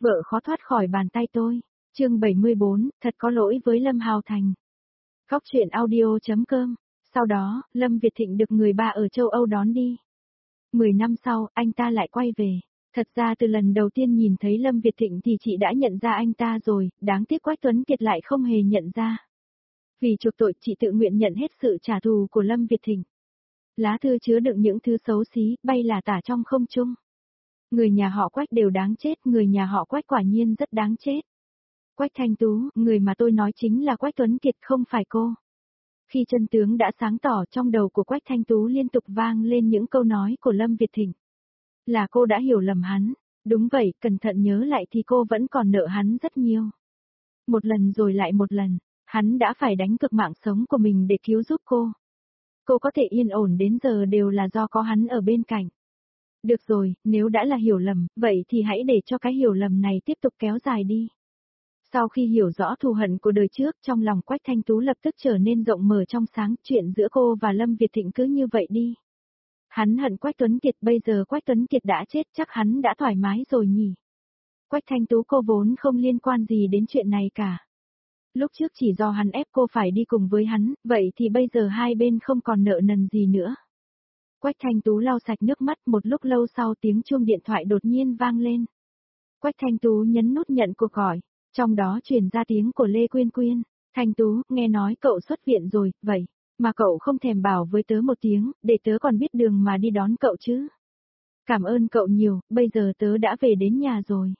vợ khó thoát khỏi bàn tay tôi. Chương 74, thật có lỗi với Lâm Hào Thành. Góc truyện audio.com. Sau đó, Lâm Việt Thịnh được người ba ở châu Âu đón đi. 10 năm sau, anh ta lại quay về. Thật ra từ lần đầu tiên nhìn thấy Lâm Việt Thịnh thì chị đã nhận ra anh ta rồi, đáng tiếc Quách Tuấn Kiệt lại không hề nhận ra. Vì chuộc tội, chị tự nguyện nhận hết sự trả thù của Lâm Việt Thịnh. Lá thư chứa đựng những thứ xấu xí, bay là tả trong không trung. Người nhà họ Quách đều đáng chết, người nhà họ Quách quả nhiên rất đáng chết. Quách Thanh Tú, người mà tôi nói chính là Quách Tuấn Kiệt không phải cô. Khi chân tướng đã sáng tỏ, trong đầu của Quách Thanh Tú liên tục vang lên những câu nói của Lâm Việt Thịnh. Là cô đã hiểu lầm hắn. Đúng vậy, cẩn thận nhớ lại thì cô vẫn còn nợ hắn rất nhiều. Một lần rồi lại một lần, hắn đã phải đánh cược mạng sống của mình để cứu giúp cô. Cô có thể yên ổn đến giờ đều là do có hắn ở bên cạnh. Được rồi, nếu đã là hiểu lầm, vậy thì hãy để cho cái hiểu lầm này tiếp tục kéo dài đi. Sau khi hiểu rõ thù hận của đời trước, trong lòng Quách Thanh Tú lập tức trở nên rộng mở trong sáng, chuyện giữa cô và Lâm Việt Thịnh cứ như vậy đi. Hắn hận Quách Tuấn Kiệt, bây giờ Quách Tuấn Kiệt đã chết, chắc hắn đã thoải mái rồi nhỉ. Quách Thanh Tú, cô vốn không liên quan gì đến chuyện này cả. Lúc trước chỉ do hắn ép cô phải đi cùng với hắn, vậy thì bây giờ hai bên không còn nợ nần gì nữa. Quách Thanh Tú lau sạch nước mắt, một lúc lâu sau tiếng chuông điện thoại đột nhiên vang lên. Quách Thanh Tú nhấn nút nhận cuộc gọi, trong đó truyền ra tiếng của Lê Quyên Quyên. Thanh Tú, nghe nói cậu xuất viện rồi, vậy, mà cậu không thèm bảo với tớ một tiếng, để tớ còn biết đường mà đi đón cậu chứ. Cảm ơn cậu nhiều, bây giờ tớ đã về đến nhà rồi.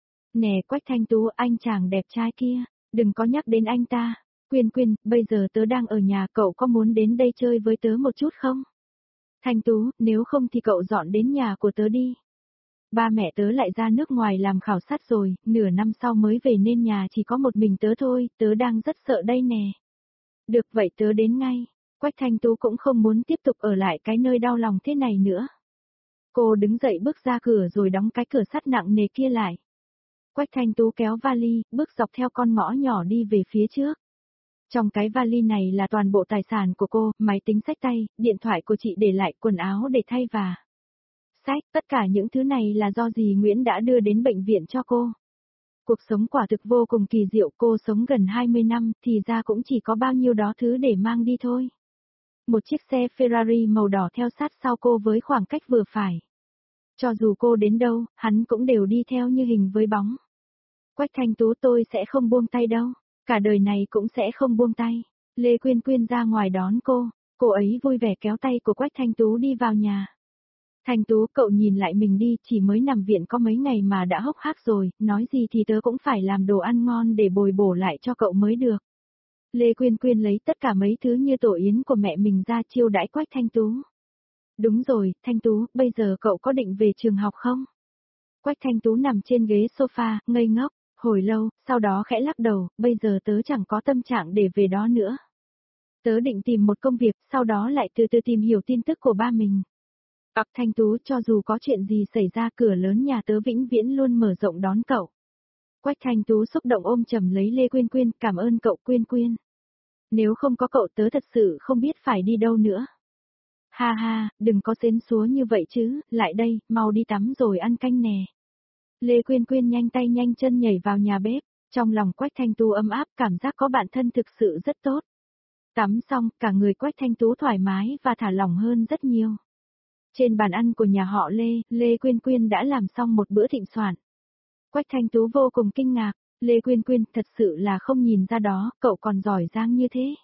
Nè Quách Thanh Tú, anh chàng đẹp trai kia, đừng có nhắc đến anh ta. Quyên Quyên, bây giờ tớ đang ở nhà, cậu có muốn đến đây chơi với tớ một chút không? Thanh Tú, nếu không thì cậu dọn đến nhà của tớ đi. Ba mẹ tớ lại ra nước ngoài làm khảo sát rồi, nửa năm sau mới về nên nhà chỉ có một mình tớ thôi, tớ đang rất sợ đây nè. Được vậy tớ đến ngay. Quách Thanh Tú cũng không muốn tiếp tục ở lại cái nơi đau lòng thế này nữa. Cô đứng dậy bước ra cửa rồi đóng cái cửa sắt nặng nề kia lại. Quách Thanh Tú kéo vali, bước dọc theo con ngõ nhỏ đi về phía trước. Trong cái vali này là toàn bộ tài sản của cô, máy tính xách tay, điện thoại của chị để lại, quần áo để thay và sách, tất cả những thứ này là do dì Nguyễn đã đưa đến bệnh viện cho cô. Cuộc sống quả thực vô cùng kỳ diệu, cô sống gần 20 năm, thì ra cũng chỉ có bao nhiêu đó thứ để mang đi thôi. Một chiếc xe Ferrari màu đỏ theo sát sau cô với khoảng cách vừa phải. Cho dù cô đến đâu, hắn cũng đều đi theo như hình với bóng. Quách Thanh Tú, tôi sẽ không buông tay đâu, cả đời này cũng sẽ không buông tay. Lê Quyên Quyên ra ngoài đón cô ấy vui vẻ kéo tay của Quách Thanh Tú đi vào nhà. Thanh Tú, cậu nhìn lại mình đi, chỉ mới nằm viện có mấy ngày mà đã hốc hác rồi, nói gì thì tớ cũng phải làm đồ ăn ngon để bồi bổ lại cho cậu mới được. Lê Quyên Quyên lấy tất cả mấy thứ như tổ yến của mẹ mình ra chiêu đãi Quách Thanh Tú. Đúng rồi, Thanh Tú, bây giờ cậu có định về trường học không? Quách Thanh Tú nằm trên ghế sofa, ngây ngốc, hồi lâu, sau đó khẽ lắc đầu, bây giờ tớ chẳng có tâm trạng để về đó nữa. Tớ định tìm một công việc, sau đó lại từ từ tìm hiểu tin tức của ba mình. Thanh Tú, cho dù có chuyện gì xảy ra, cửa lớn nhà tớ vĩnh viễn luôn mở rộng đón cậu. Quách Thanh Tú xúc động ôm chầm lấy Lê Quyên Quyên, cảm ơn cậu Quyên Quyên. Nếu không có cậu tớ thật sự không biết phải đi đâu nữa. Ha ha, đừng có xến xúa như vậy chứ, lại đây, mau đi tắm rồi ăn canh nè. Lê Quyên Quyên nhanh tay nhanh chân nhảy vào nhà bếp, trong lòng Quách Thanh Tú ấm áp, cảm giác có bạn thân thực sự rất tốt. Tắm xong, cả người Quách Thanh Tú thoải mái và thả lỏng hơn rất nhiều. Trên bàn ăn của nhà họ Lê Quyên Quyên đã làm xong một bữa thịnh soạn. Quách Thanh Tú vô cùng kinh ngạc, Lê Quyên Quyên, thật sự là không nhìn ra đó, cậu còn giỏi giang như thế.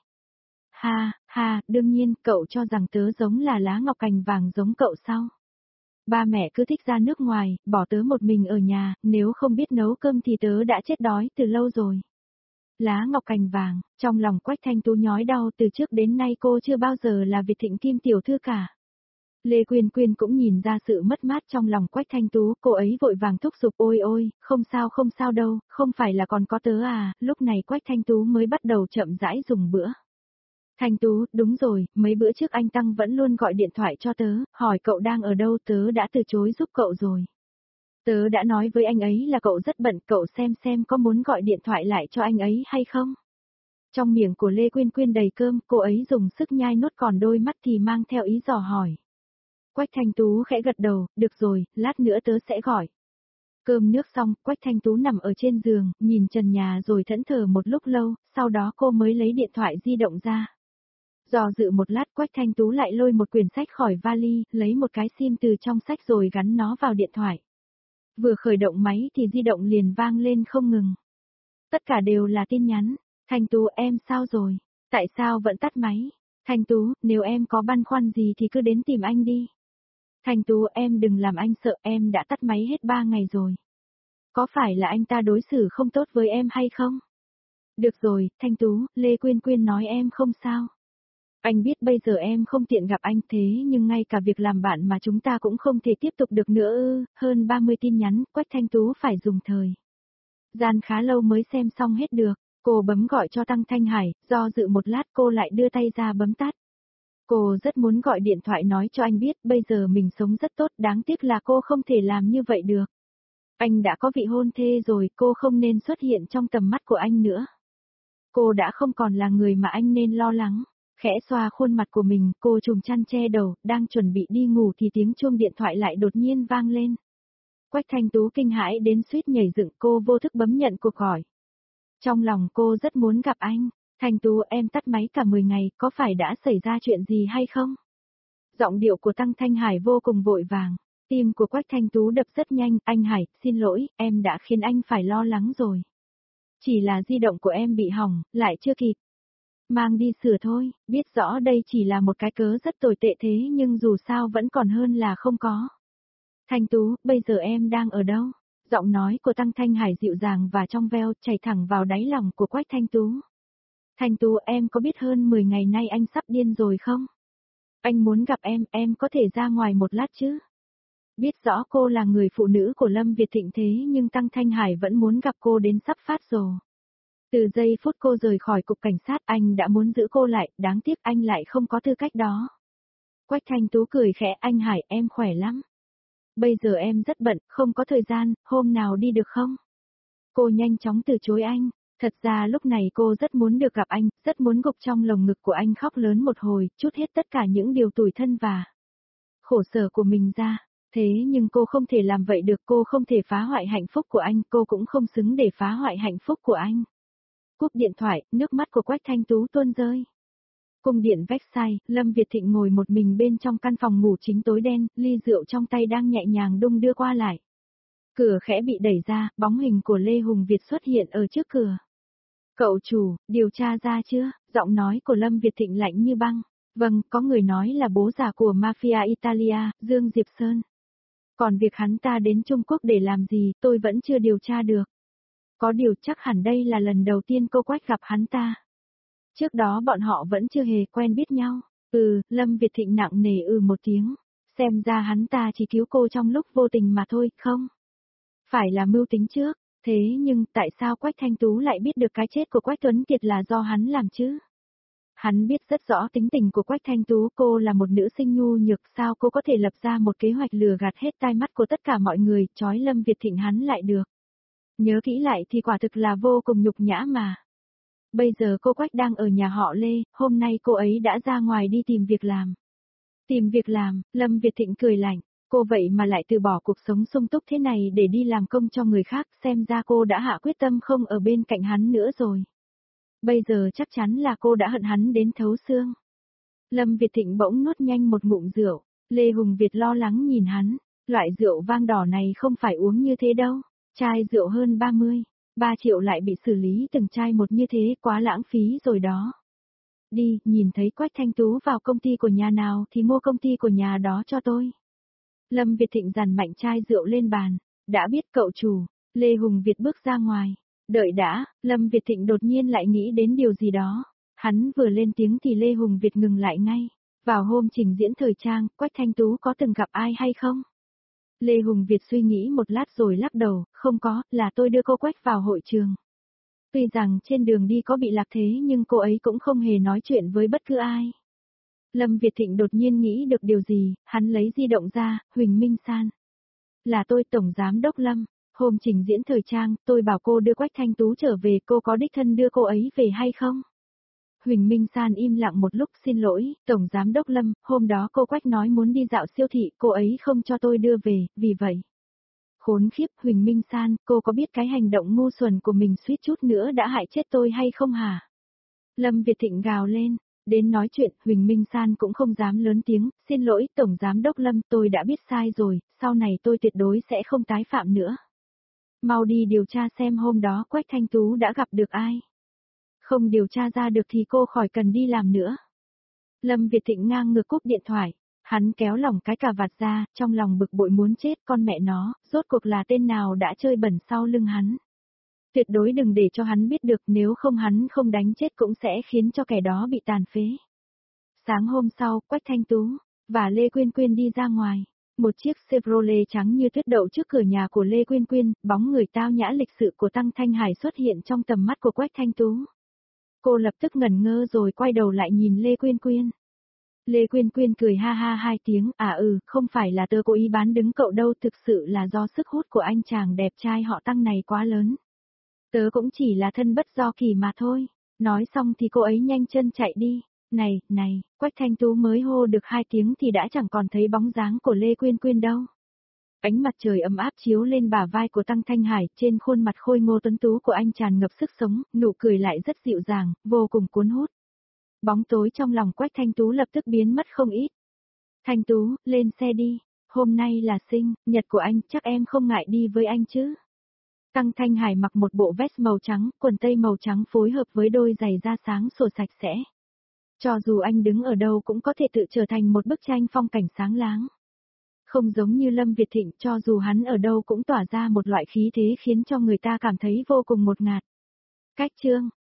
Ha, đương nhiên, cậu cho rằng tớ giống là lá ngọc cành vàng giống cậu sao? Ba mẹ cứ thích ra nước ngoài, bỏ tớ một mình ở nhà, nếu không biết nấu cơm thì tớ đã chết đói từ lâu rồi. Lá ngọc cành vàng, trong lòng Quách Thanh Tú nhói đau, từ trước đến nay cô chưa bao giờ là Việt Thịnh Kim tiểu thư cả. Lê Quyên Quyên cũng nhìn ra sự mất mát trong lòng Quách Thanh Tú, cô ấy vội vàng thúc giục, ôi, không sao đâu, không phải là còn có tớ à, lúc này Quách Thanh Tú mới bắt đầu chậm rãi dùng bữa. Thanh Tú, đúng rồi, mấy bữa trước anh Tăng vẫn luôn gọi điện thoại cho tớ, hỏi cậu đang ở đâu, tớ đã từ chối giúp cậu rồi. Tớ đã nói với anh ấy là cậu rất bận, cậu xem có muốn gọi điện thoại lại cho anh ấy hay không? Trong miệng của Lê Quyên Quyên đầy cơm, cô ấy dùng sức nhai nuốt, còn đôi mắt thì mang theo ý dò hỏi. Quách Thanh Tú khẽ gật đầu, được rồi, lát nữa tớ sẽ gọi. Cơm nước xong, Quách Thanh Tú nằm ở trên giường, nhìn trần nhà rồi thẫn thờ một lúc lâu, sau đó cô mới lấy điện thoại di động ra. Dò dự một lát, Quách Thanh Tú lại lôi một quyển sách khỏi vali, lấy một cái sim từ trong sách rồi gắn nó vào điện thoại. Vừa khởi động máy thì di động liền vang lên không ngừng. Tất cả đều là tin nhắn. Thanh Tú, em sao rồi? Tại sao vẫn tắt máy? Thanh Tú, nếu em có băn khoăn gì thì cứ đến tìm anh đi. Thanh Tú, em đừng làm anh sợ, em đã tắt máy hết 3 ngày rồi. Có phải là anh ta đối xử không tốt với em hay không? Được rồi, Thanh Tú, Lê Quyên Quyên nói em không sao. Anh biết bây giờ em không tiện gặp anh thế nhưng ngay cả việc làm bạn mà chúng ta cũng không thể tiếp tục được nữa ư, hơn 30 tin nhắn, Quách Thanh Tú phải dùng thời gian khá lâu mới xem xong hết được. Cô bấm gọi cho Tăng Thanh Hải, do dự một lát cô lại đưa tay ra bấm tắt. Cô rất muốn gọi điện thoại nói cho anh biết bây giờ mình sống rất tốt, đáng tiếc là cô không thể làm như vậy được. Anh đã có vị hôn thê rồi, cô không nên xuất hiện trong tầm mắt của anh nữa. Cô đã không còn là người mà anh nên lo lắng. Khẽ xoa khuôn mặt của mình, cô trùm chăn che đầu, đang chuẩn bị đi ngủ thì tiếng chuông điện thoại lại đột nhiên vang lên. Quách Thanh Tú kinh hãi đến suýt nhảy dựng, cô vô thức bấm nhận cuộc gọi. Trong lòng cô rất muốn gặp anh. Thanh Tú, em tắt máy cả 10 ngày, có phải đã xảy ra chuyện gì hay không? Giọng điệu của Tăng Thanh Hải vô cùng vội vàng. Tim của Quách Thanh Tú đập rất nhanh, anh Hải, xin lỗi, em đã khiến anh phải lo lắng rồi. Chỉ là di động của em bị hỏng, lại chưa kịp. Mang đi sửa thôi, biết rõ đây chỉ là một cái cớ rất tồi tệ thế nhưng dù sao vẫn còn hơn là không có. Thanh Tú, bây giờ em đang ở đâu? Giọng nói của Tăng Thanh Hải dịu dàng và trong veo, chảy thẳng vào đáy lòng của Quách Thanh Tú. Thanh Tú, em có biết hơn 10 ngày nay anh sắp điên rồi không? Anh muốn gặp em có thể ra ngoài một lát chứ? Biết rõ cô là người phụ nữ của Lâm Việt Thịnh thế nhưng Tăng Thanh Hải vẫn muốn gặp cô đến sắp phát rồi. Từ giây phút cô rời khỏi cục cảnh sát anh đã muốn giữ cô lại, đáng tiếc anh lại không có tư cách đó. Quách Thanh Tú cười khẽ, anh Hải, em khỏe lắm. Bây giờ em rất bận, không có thời gian, hôm nào đi được không? Cô nhanh chóng từ chối anh. Thật ra lúc này cô rất muốn được gặp anh, rất muốn gục trong lồng ngực của anh khóc lớn một hồi, trút hết tất cả những điều tủi thân và khổ sở của mình ra. Thế nhưng cô không thể làm vậy được, cô không thể phá hoại hạnh phúc của anh, cô cũng không xứng để phá hoại hạnh phúc của anh. Cúp điện thoại, nước mắt của Quách Thanh Tú tuôn rơi. Cung điện Versailles, Lâm Việt Thịnh ngồi một mình bên trong căn phòng ngủ chính tối đen, ly rượu trong tay đang nhẹ nhàng đung đưa qua lại. Cửa khẽ bị đẩy ra, bóng hình của Lê Hùng Việt xuất hiện ở trước cửa. Cậu chủ, điều tra ra chưa? Giọng nói của Lâm Việt Thịnh lạnh như băng. Vâng, có người nói là bố già của mafia Italia, Dương Diệp Sơn. Còn việc hắn ta đến Trung Quốc để làm gì, tôi vẫn chưa điều tra được. Có điều chắc hẳn đây là lần đầu tiên cô Quách gặp hắn ta. Trước đó bọn họ vẫn chưa hề quen biết nhau. Lâm Việt Thịnh nặng nề một tiếng. Xem ra hắn ta chỉ cứu cô trong lúc vô tình mà thôi, không? Phải là mưu tính trước. Thế nhưng tại sao Quách Thanh Tú lại biết được cái chết của Quách Tuấn Kiệt là do hắn làm chứ? Hắn biết rất rõ tính tình của Quách Thanh Tú, cô là một nữ sinh nhu nhược, sao cô có thể lập ra một kế hoạch lừa gạt hết tai mắt của tất cả mọi người, trói Lâm Việt Thịnh hắn lại được. Nhớ kỹ lại thì quả thực là vô cùng nhục nhã mà. Bây giờ cô Quách đang ở nhà họ Lê, hôm nay cô ấy đã ra ngoài đi tìm việc làm. Tìm việc làm, Lâm Việt Thịnh cười lạnh, cô vậy mà lại từ bỏ cuộc sống sung túc thế này để đi làm công cho người khác, xem ra cô đã hạ quyết tâm không ở bên cạnh hắn nữa rồi. Bây giờ chắc chắn là cô đã hận hắn đến thấu xương. Lâm Việt Thịnh bỗng nuốt nhanh một ngụm rượu, Lê Hùng Việt lo lắng nhìn hắn, loại rượu vang đỏ này không phải uống như thế đâu, chai rượu hơn 3 triệu lại bị xử lý từng chai một như thế, quá lãng phí rồi đó. Đi, nhìn thấy Quách Thanh Tú vào công ty của nhà nào thì mua công ty của nhà đó cho tôi. Lâm Việt Thịnh dàn mạnh chai rượu lên bàn, đã biết cậu chủ, Lê Hùng Việt bước ra ngoài. Đợi đã, Lâm Việt Thịnh đột nhiên lại nghĩ đến điều gì đó. Hắn vừa lên tiếng thì Lê Hùng Việt ngừng lại ngay. Vào hôm trình diễn thời trang, Quách Thanh Tú có từng gặp ai hay không? Lê Hùng Việt suy nghĩ một lát rồi lắc đầu, không có, là tôi đưa cô Quách vào hội trường. Tuy rằng trên đường đi có bị lạc thế nhưng cô ấy cũng không hề nói chuyện với bất cứ ai. Lâm Việt Thịnh đột nhiên nghĩ được điều gì, hắn lấy di động ra, Huỳnh Minh San. Là tôi Tổng Giám Đốc Lâm, hôm trình diễn thời trang, tôi bảo cô đưa Quách Thanh Tú trở về, cô có đích thân đưa cô ấy về hay không? Huỳnh Minh San im lặng một lúc, xin lỗi, Tổng Giám Đốc Lâm, hôm đó cô Quách nói muốn đi dạo siêu thị, cô ấy không cho tôi đưa về, vì vậy. Khốn khiếp, Huỳnh Minh San, cô có biết cái hành động ngu xuẩn của mình suýt chút nữa đã hại chết tôi hay không hả? Lâm Việt Thịnh gào lên, đến nói chuyện, Huỳnh Minh San cũng không dám lớn tiếng, xin lỗi, Tổng Giám đốc Lâm, tôi đã biết sai rồi, sau này tôi tuyệt đối sẽ không tái phạm nữa. Mau đi điều tra xem hôm đó Quách Thanh Tú đã gặp được ai. Không điều tra ra được thì cô khỏi cần đi làm nữa. Lâm Việt Thịnh ngang ngược cúp điện thoại, hắn kéo lỏng cái cà vạt ra, trong lòng bực bội muốn chết con mẹ nó, rốt cuộc là tên nào đã chơi bẩn sau lưng hắn. Tuyệt đối đừng để cho hắn biết được, nếu không hắn không đánh chết cũng sẽ khiến cho kẻ đó bị tàn phế. Sáng hôm sau, Quách Thanh Tú và Lê Quyên Quyên đi ra ngoài. Một chiếc Chevrolet trắng như tuyết đậu trước cửa nhà của Lê Quyên Quyên, bóng người tao nhã lịch sự của Tăng Thanh Hải xuất hiện trong tầm mắt của Quách Thanh Tú. Cô lập tức ngẩn ngơ rồi quay đầu lại nhìn Lê Quyên Quyên. Lê Quyên Quyên cười ha ha hai tiếng, không phải là tớ cố ý bán đứng cậu đâu, thực sự là do sức hút của anh chàng đẹp trai họ Tăng này quá lớn. Tớ cũng chỉ là thân bất do kỳ mà thôi. Nói xong thì cô ấy nhanh chân chạy đi. Này, Quách Thanh Tú mới hô được hai tiếng thì đã chẳng còn thấy bóng dáng của Lê Quyên Quyên đâu. Ánh mặt trời ấm áp chiếu lên bả vai của Tăng Thanh Hải, trên khuôn mặt khôi ngô tuấn tú của anh tràn ngập sức sống, nụ cười lại rất dịu dàng, vô cùng cuốn hút. Bóng tối trong lòng Quách Thanh Tú lập tức biến mất không ít. Thanh Tú, lên xe đi, hôm nay là sinh nhật của anh, chắc em không ngại đi với anh chứ. Tăng Thanh Hải mặc một bộ vest màu trắng, quần tây màu trắng phối hợp với đôi giày da sáng sủa sạch sẽ. Cho dù anh đứng ở đâu cũng có thể tự trở thành một bức tranh phong cảnh sáng láng. Không giống như Lâm Việt Thịnh, cho dù hắn ở đâu cũng tỏa ra một loại khí thế khiến cho người ta cảm thấy vô cùng ngột ngạt. Cách chương